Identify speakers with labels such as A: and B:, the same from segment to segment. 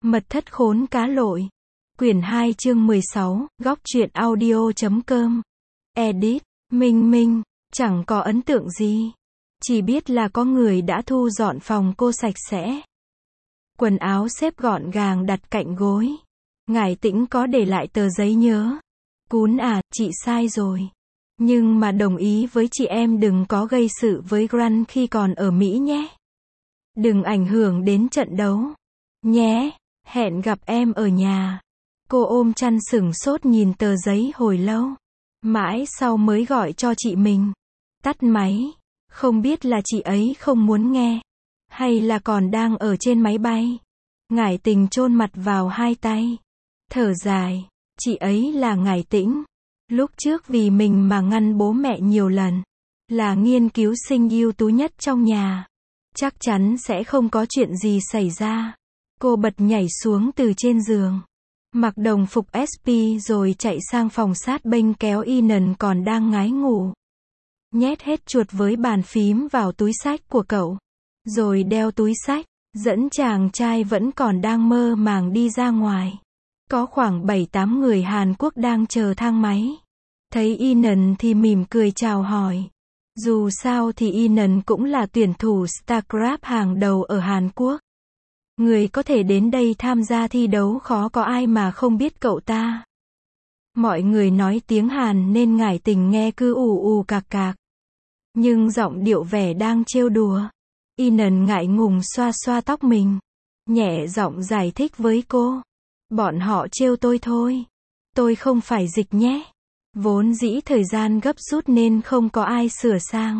A: Mật thất khốn cá lội. Quyển 2 chương 16, góc truyện audio.com. Edit, Minh, chẳng có ấn tượng gì. Chỉ biết là có người đã thu dọn phòng cô sạch sẽ. Quần áo xếp gọn gàng đặt cạnh gối. Ngải Tĩnh có để lại tờ giấy nhớ. Cún à, chị sai rồi. Nhưng mà đồng ý với chị em đừng có gây sự với Grant khi còn ở Mỹ nhé. Đừng ảnh hưởng đến trận đấu. Nhé, hẹn gặp em ở nhà. Cô ôm chăn sửng sốt nhìn tờ giấy hồi lâu. Mãi sau mới gọi cho chị mình. Tắt máy. Không biết là chị ấy không muốn nghe. Hay là còn đang ở trên máy bay. Ngải Tình chôn mặt vào hai tay. Thở dài. Chị ấy là Ngải Tĩnh. Lúc trước vì mình mà ngăn bố mẹ nhiều lần. Là nghiên cứu sinh ưu tú nhất trong nhà. Chắc chắn sẽ không có chuyện gì xảy ra. Cô bật nhảy xuống từ trên giường. Mặc đồng phục SP rồi chạy sang phòng sát bênh kéo Ian còn đang ngái ngủ. Nhét hết chuột với bàn phím vào túi xách của cậu. Rồi đeo túi xách, dẫn chàng trai vẫn còn đang mơ màng đi ra ngoài. Có khoảng 7-8 người Hàn Quốc đang chờ thang máy. Thấy Ian thì mỉm cười chào hỏi. Dù sao thì Ian cũng là tuyển thủ StarCraft hàng đầu ở Hàn Quốc. Người có thể đến đây tham gia thi đấu khó có ai mà không biết cậu ta. Mọi người nói tiếng Hàn nên Ngải Tình nghe cứ ù ù cạc cạc. Nhưng giọng điệu vẻ đang trêu đùa. Ian ngại ngùng xoa xoa tóc mình. Nhẹ giọng giải thích với cô. Bọn họ trêu tôi thôi. Tôi không phải dịch nhé. Vốn dĩ thời gian gấp rút nên không có ai sửa sang.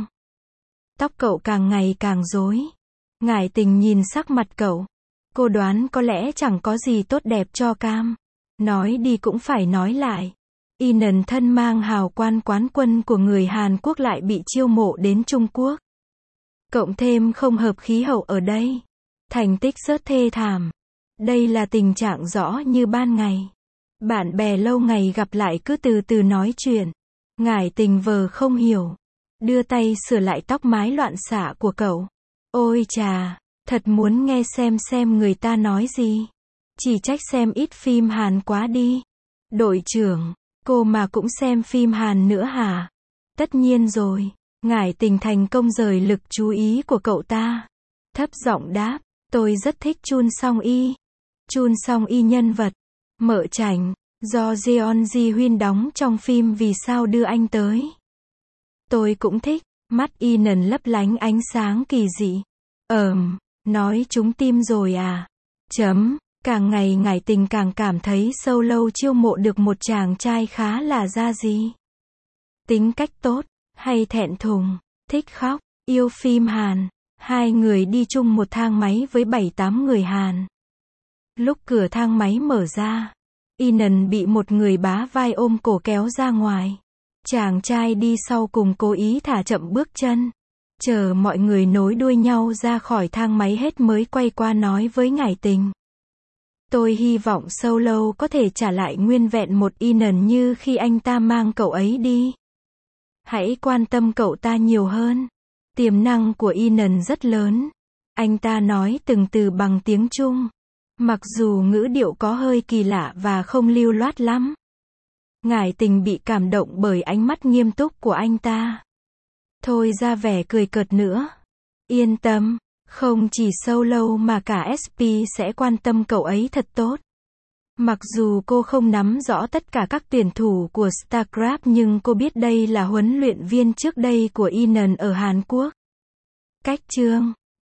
A: Tóc cậu càng ngày càng rối. Ngải Tình nhìn sắc mặt cậu. Cô đoán có lẽ chẳng có gì tốt đẹp cho cam. Nói đi cũng phải nói lại. Ian thân mang hào quán quán quân của người Hàn Quốc lại bị chiêu mộ đến Trung Quốc. Cộng thêm không hợp khí hậu ở đây. Thành tích rất thê thảm. Đây là tình trạng rõ như ban ngày. Bạn bè lâu ngày gặp lại cứ từ từ nói chuyện. Ngải Tình vờ không hiểu. Đưa tay sửa lại tóc mái loạn xạ của cậu. Ôi chà, thật muốn nghe xem người ta nói gì. Chỉ trách xem ít phim Hàn quá đi. Đội trưởng, cô mà cũng xem phim Hàn nữa hả? Tất nhiên rồi. Ngải Tình thành công rời lực chú ý của cậu ta. Thấp giọng đáp, tôi rất thích Chun Song Y. Chun Song Y nhân vật Mợ Chảnh, do Jeon Ji Hyun đóng trong phim Vì sao đưa anh tới. Tôi cũng thích. Mắt Ian lấp lánh ánh sáng kỳ dị. Nói trúng tim rồi à? Càng ngày Ngải Tình càng cảm thấy Solo chiêu mộ được một chàng trai khá là ra gì. Tính cách tốt, hay thẹn thùng, thích khóc, yêu phim Hàn. Hai người đi chung một thang máy với 7-8 người Hàn. Lúc cửa thang máy mở ra, Ian bị một người bá vai ôm cổ kéo ra ngoài. Chàng trai đi sau cùng cố ý thả chậm bước chân. Chờ mọi người nối đuôi nhau ra khỏi thang máy hết mới quay qua nói với Ngải Tình. Tôi hy vọng Solo có thể trả lại nguyên vẹn một Ian như khi anh ta mang cậu ấy đi. Hãy quan tâm cậu ta nhiều hơn. Tiềm năng của Ian rất lớn. Anh ta nói từng từ bằng tiếng Trung. Mặc dù ngữ điệu có hơi kỳ lạ và không lưu loát lắm. Ngải Tình bị cảm động bởi ánh mắt nghiêm túc của anh ta. Thôi ra vẻ cười cợt nữa. Yên tâm, không chỉ Solo mà cả SP sẽ quan tâm cậu ấy thật tốt. Mặc dù cô không nắm rõ tất cả các tuyển thủ của StarCraft nhưng cô biết đây là huấn luyện viên trước đây của Ian ở Hàn Quốc. Cách chương